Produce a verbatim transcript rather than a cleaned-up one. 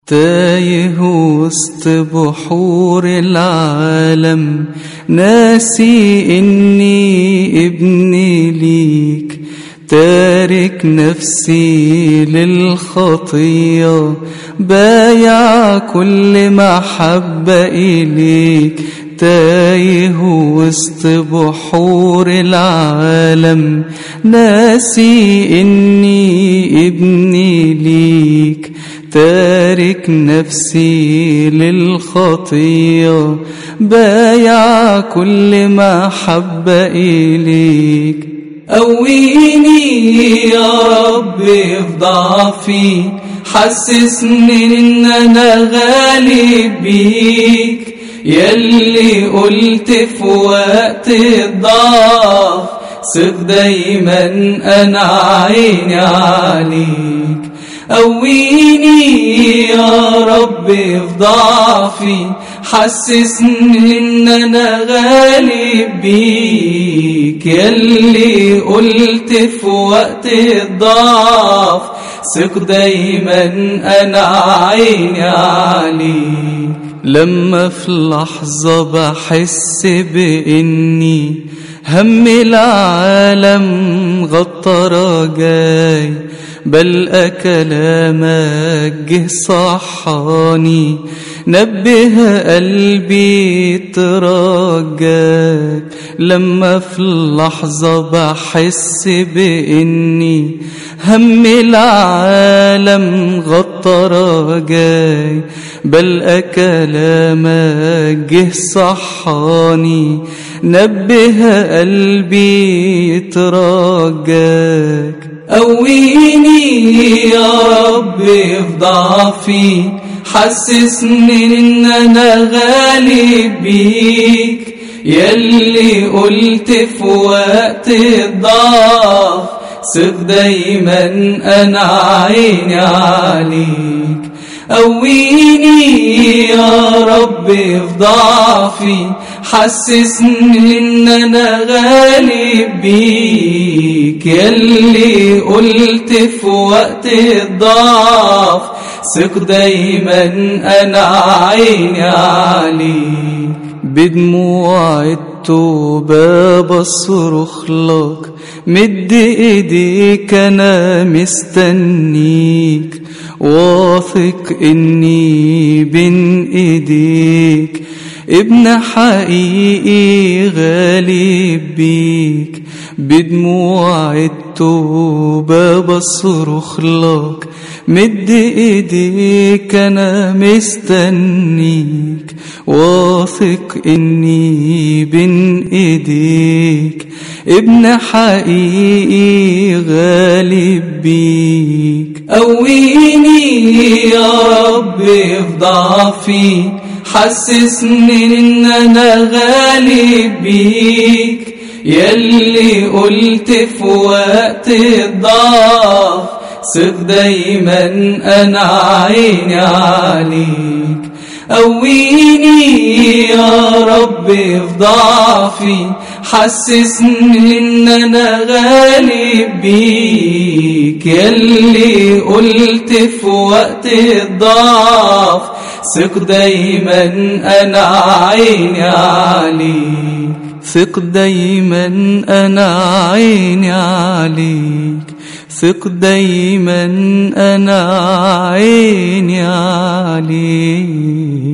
تايه وسط بحور العالم، ناسي إني ابني ليك، تارك نفسي للخطية، بايع كل محبة إليك. تايه وسط بحور العالم، ناسي إني ابني ليك، تارك نفسي للخطية، بايع كل محبة إليك. قويني يا رب في ضعفي، حسسني إن أنا غالب بيك، يلي قلت في وقت الضعف، ثق دايما أنا عيني عليك. قويني يا رب في ضعفي، حسسني إن أنا غالب بيك، يلي قلت في وقت الضعف، ثق دايما أنا عيني عليك. لما في لحظة بحس بإني هم العالم غطى رجاي، بلقى كلامك جه صحاني، نبه قلبي ترجاك. لما في لحظة بحس بإني هم العالم غطى رجاي، بلقى كلامك جه صحاني، نبه قلبي ترجاك. قويني يا رب في ضعفي، حسسني إن أنا غالب بيك، يلي قلت في وقت الضعف، ثق دايما أنا عيني عليك. قويني يا رب في ضعفي، حسسني إن أنا غالب بيك، يلي قلت في وقت الضعف، ثق دايما أنا عيني عليك. بدموع التوبة بصرخ لك، مد ايديك أنا مستنيك، واثق إني بين ايديك ابن حقيقي غالب بيك. بدموع التوبة بصرخ لك، مد ايديك أنا مستنيك، واثق إني بين ايديك ابن حقيقي غالب بيك. قويني يا رب في ضعفي، حسسني إن أنا غالب بيك، يلي قلت في وقت الضعف، ثق دايما أنا عيني عليك. قويني يا رب في ضعفي، حسسني إن أنا غالب بيك، يلي قلت في وقت الضعف، ثق دايما أنا عيني عليك. ثق دايما أنا عيني عليك، ثق دايما أنا عيني عليك.